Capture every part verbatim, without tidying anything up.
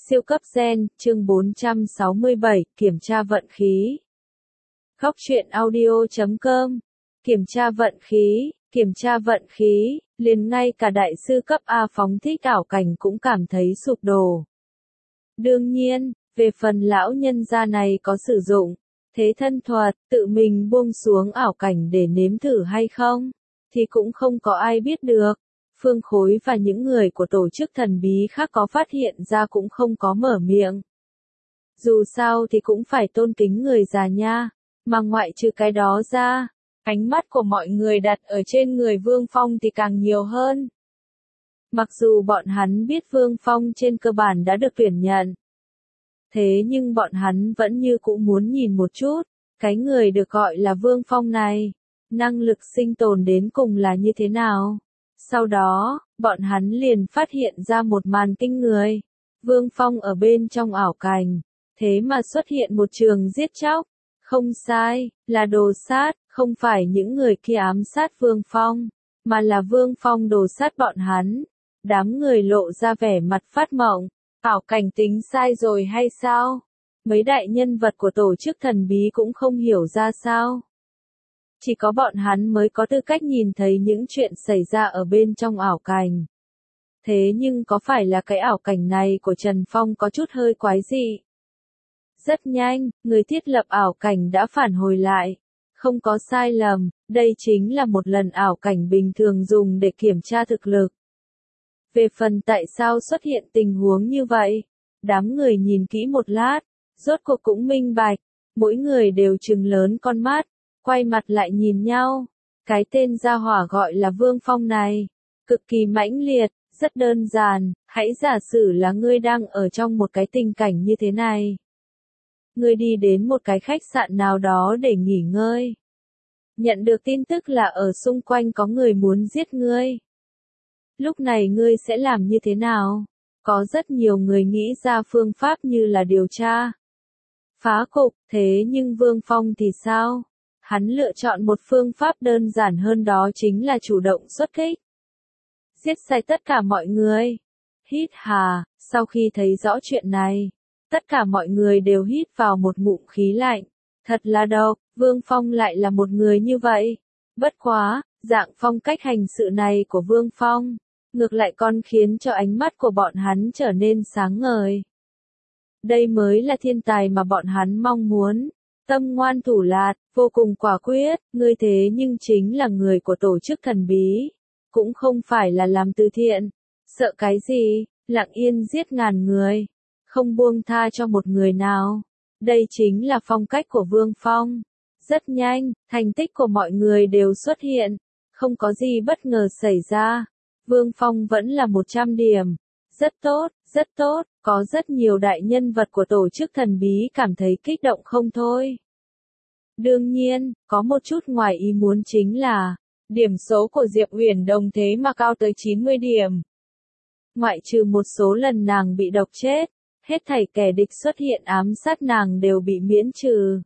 Siêu cấp gen, chương bốn trăm sáu mươi bảy, kiểm tra vận khí. Góc truyện audio chấm com. Kiểm tra vận khí, kiểm tra vận khí, liền ngay cả đại sư cấp A phóng thích ảo cảnh cũng cảm thấy sụp đổ. Đương nhiên, về phần lão nhân gia này có sử dụng thế thân thuật, tự mình buông xuống ảo cảnh để nếm thử hay không, thì cũng không có ai biết được. Phương Khối và những người của tổ chức thần bí khác có phát hiện ra cũng không có mở miệng. Dù sao thì cũng phải tôn kính người già nha, mà ngoại trừ cái đó ra, ánh mắt của mọi người đặt ở trên người Vương Phong thì càng nhiều hơn. Mặc dù bọn hắn biết Vương Phong trên cơ bản đã được tuyển nhận, thế nhưng bọn hắn vẫn như cũ muốn nhìn một chút, cái người được gọi là Vương Phong này, năng lực sinh tồn đến cùng là như thế nào. Sau đó, bọn hắn liền phát hiện ra một màn kinh người. Vương Phong ở bên trong ảo cảnh, thế mà xuất hiện một trường giết chóc. Không sai, là đồ sát, không phải những người kia ám sát Vương Phong, mà là Vương Phong đồ sát bọn hắn. Đám người lộ ra vẻ mặt phát mộng, ảo cảnh tính sai rồi hay sao? Mấy đại nhân vật của tổ chức thần bí cũng không hiểu ra sao. Chỉ có bọn hắn mới có tư cách nhìn thấy những chuyện xảy ra ở bên trong ảo cảnh. Thế nhưng có phải là cái ảo cảnh này của Trần Phong có chút hơi quái dị? Rất nhanh, người thiết lập ảo cảnh đã phản hồi lại. Không có sai lầm, đây chính là một lần ảo cảnh bình thường dùng để kiểm tra thực lực. Về phần tại sao xuất hiện tình huống như vậy, đám người nhìn kỹ một lát, rốt cuộc cũng minh bạch, mỗi người đều trừng lớn con mắt. Quay mặt lại nhìn nhau, cái tên gia hỏa gọi là Vương Phong này, cực kỳ mãnh liệt, rất đơn giản, hãy giả sử là ngươi đang ở trong một cái tình cảnh như thế này. Ngươi đi đến một cái khách sạn nào đó để nghỉ ngơi. Nhận được tin tức là ở xung quanh có người muốn giết ngươi. Lúc này ngươi sẽ làm như thế nào? Có rất nhiều người nghĩ ra phương pháp như là điều tra, phá cục, thế nhưng Vương Phong thì sao? Hắn lựa chọn một phương pháp đơn giản hơn, đó chính là chủ động xuất kích. Giết sạch tất cả mọi người. Hít hà, sau khi thấy rõ chuyện này, tất cả mọi người đều hít vào một ngụm khí lạnh. Thật là độc, Vương Phong lại là một người như vậy. Bất quá, dạng phong cách hành sự này của Vương Phong, ngược lại còn khiến cho ánh mắt của bọn hắn trở nên sáng ngời. Đây mới là thiên tài mà bọn hắn mong muốn. Tâm ngoan thủ lạt, vô cùng quả quyết, ngươi thế nhưng chính là người của tổ chức thần bí, cũng không phải là làm từ thiện. Sợ cái gì, lặng yên giết ngàn người, không buông tha cho một người nào. Đây chính là phong cách của Vương Phong. Rất nhanh, thành tích của mọi người đều xuất hiện, không có gì bất ngờ xảy ra. Vương Phong vẫn là một trăm điểm. Rất tốt, rất tốt, có rất nhiều đại nhân vật của tổ chức thần bí cảm thấy kích động không thôi. Đương nhiên, có một chút ngoài ý muốn chính là, điểm số của Diệp Uyển Đồng thế mà cao tới chín mươi điểm. Ngoại trừ một số lần nàng bị độc chết, hết thảy kẻ địch xuất hiện ám sát nàng đều bị miễn trừ.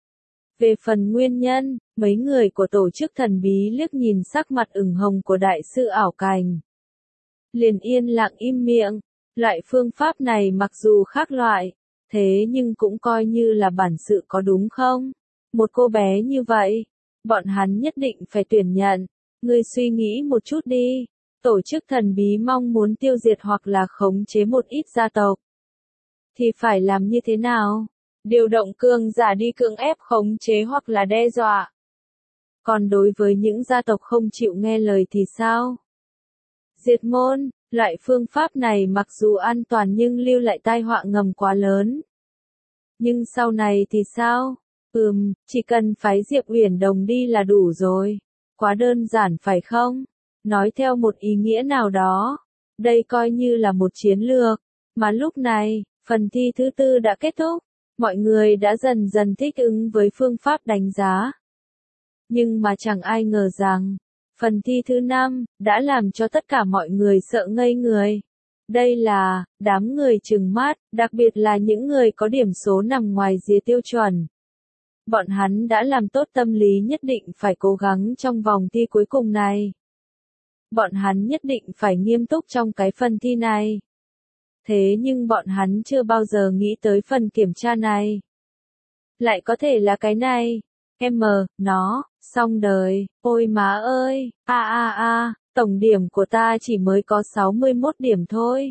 Về phần nguyên nhân, mấy người của tổ chức thần bí liếc nhìn sắc mặt ửng hồng của đại sư ảo cảnh, liền yên lặng im miệng. Loại phương pháp này mặc dù khác loại, thế nhưng cũng coi như là bản sự có đúng không? Một cô bé như vậy, bọn hắn nhất định phải tuyển nhận. Ngươi suy nghĩ một chút đi, tổ chức thần bí mong muốn tiêu diệt hoặc là khống chế một ít gia tộc, thì phải làm như thế nào? Điều động cường giả đi cưỡng ép khống chế hoặc là đe dọa. Còn đối với những gia tộc không chịu nghe lời thì sao? Diệt môn. Loại phương pháp này mặc dù an toàn nhưng lưu lại tai họa ngầm quá lớn. Nhưng sau này thì sao? Ừm, chỉ cần phái Diệp Uyển Đồng đi là đủ rồi. Quá đơn giản phải không? Nói theo một ý nghĩa nào đó, đây coi như là một chiến lược. Mà lúc này, phần thi thứ tư đã kết thúc. Mọi người đã dần dần thích ứng với phương pháp đánh giá. Nhưng mà chẳng ai ngờ rằng, phần thi thứ năm, đã làm cho tất cả mọi người sợ ngây người. Đây là, đám người trừng mắt, đặc biệt là những người có điểm số nằm ngoài rìa tiêu chuẩn. Bọn hắn đã làm tốt tâm lý nhất định phải cố gắng trong vòng thi cuối cùng này. Bọn hắn nhất định phải nghiêm túc trong cái phần thi này. Thế nhưng bọn hắn chưa bao giờ nghĩ tới phần kiểm tra này. Lại có thể là cái này. Em, nó, xong đời, ôi má ơi, a a a, tổng điểm của ta chỉ mới có sáu mươi mốt điểm thôi.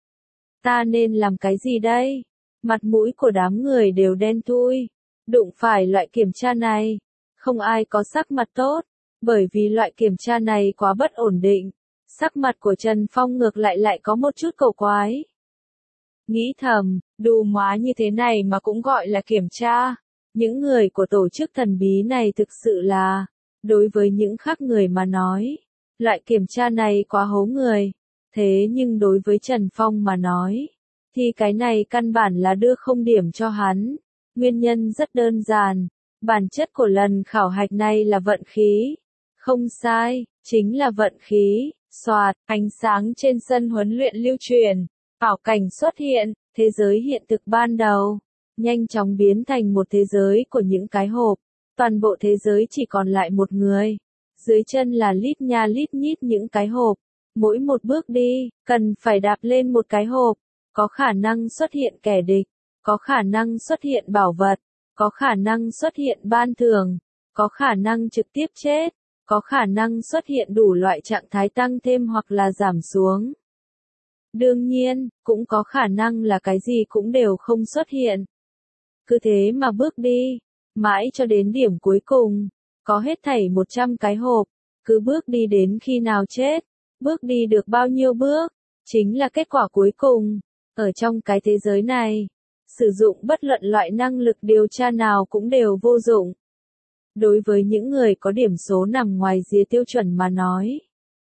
Ta nên làm cái gì đây? Mặt mũi của đám người đều đen thui. Đụng phải loại kiểm tra này, không ai có sắc mặt tốt, bởi vì loại kiểm tra này quá bất ổn định. Sắc mặt của Trần Phong ngược lại lại có một chút cầu quái. Nghĩ thầm, đù má như thế này mà cũng gọi là kiểm tra. Những người của tổ chức thần bí này thực sự là, đối với những khác người mà nói, loại kiểm tra này quá hố người. Thế nhưng đối với Trần Phong mà nói, thì cái này căn bản là đưa không điểm cho hắn. Nguyên nhân rất đơn giản, bản chất của lần khảo hạch này là vận khí. Không sai, chính là vận khí. Soạt, ánh sáng trên sân huấn luyện lưu truyền, ảo cảnh xuất hiện, thế giới hiện thực ban đầu, nhanh chóng biến thành một thế giới của những cái hộp. Toàn bộ thế giới chỉ còn lại một người. Dưới chân là lít nha lít nhít những cái hộp. Mỗi một bước đi, cần phải đạp lên một cái hộp. Có khả năng xuất hiện kẻ địch, có khả năng xuất hiện bảo vật, có khả năng xuất hiện ban thưởng, có khả năng trực tiếp chết, có khả năng xuất hiện đủ loại trạng thái tăng thêm hoặc là giảm xuống. Đương nhiên, cũng có khả năng là cái gì cũng đều không xuất hiện. Cứ thế mà bước đi, mãi cho đến điểm cuối cùng, có hết thảy một trăm cái hộp, cứ bước đi đến khi nào chết, bước đi được bao nhiêu bước, chính là kết quả cuối cùng. Ở trong cái thế giới này, sử dụng bất luận loại năng lực điều tra nào cũng đều vô dụng. Đối với những người có điểm số nằm ngoài rìa tiêu chuẩn mà nói,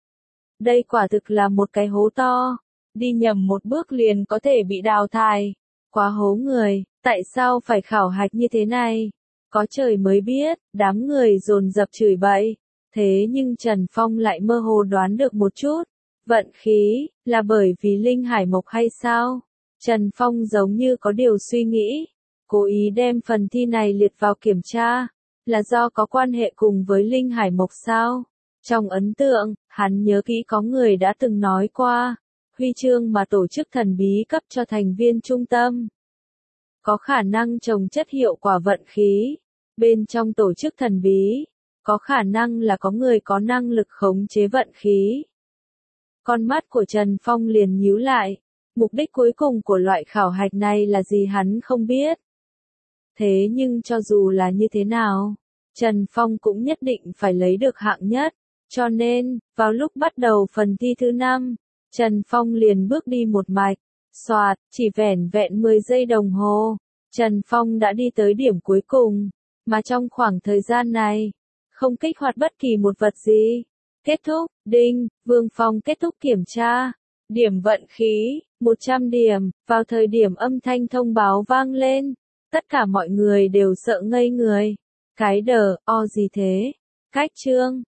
đây quả thực là một cái hố to, đi nhầm một bước liền có thể bị đào thải. Quá hố người, tại sao phải khảo hạch như thế này? Có trời mới biết, đám người dồn dập chửi bậy. Thế nhưng Trần Phong lại mơ hồ đoán được một chút. Vận khí, là bởi vì Linh Hải Mộc hay sao? Trần Phong giống như có điều suy nghĩ. Cố ý đem phần thi này liệt vào kiểm tra. Là do có quan hệ cùng với Linh Hải Mộc sao? Trong ấn tượng, hắn nhớ kỹ có người đã từng nói qua. Huy chương mà tổ chức thần bí cấp cho thành viên trung tâm. Có khả năng trồng chất hiệu quả vận khí. Bên trong tổ chức thần bí, có khả năng là có người có năng lực khống chế vận khí. Con mắt của Trần Phong liền nhíu lại. Mục đích cuối cùng của loại khảo hạch này là gì hắn không biết. Thế nhưng cho dù là như thế nào, Trần Phong cũng nhất định phải lấy được hạng nhất. Cho nên, vào lúc bắt đầu phần thi thứ năm, Trần Phong liền bước đi một mạch. Soạt, chỉ vẻn vẹn mười giây đồng hồ, Trần Phong đã đi tới điểm cuối cùng. Mà trong khoảng thời gian này, không kích hoạt bất kỳ một vật gì. Kết thúc, đinh, Vương Phong kết thúc kiểm tra. Điểm vận khí, một trăm điểm, vào thời điểm âm thanh thông báo vang lên. Tất cả mọi người đều sợ ngây người. Cái đờ, o gì thế? Cách chương.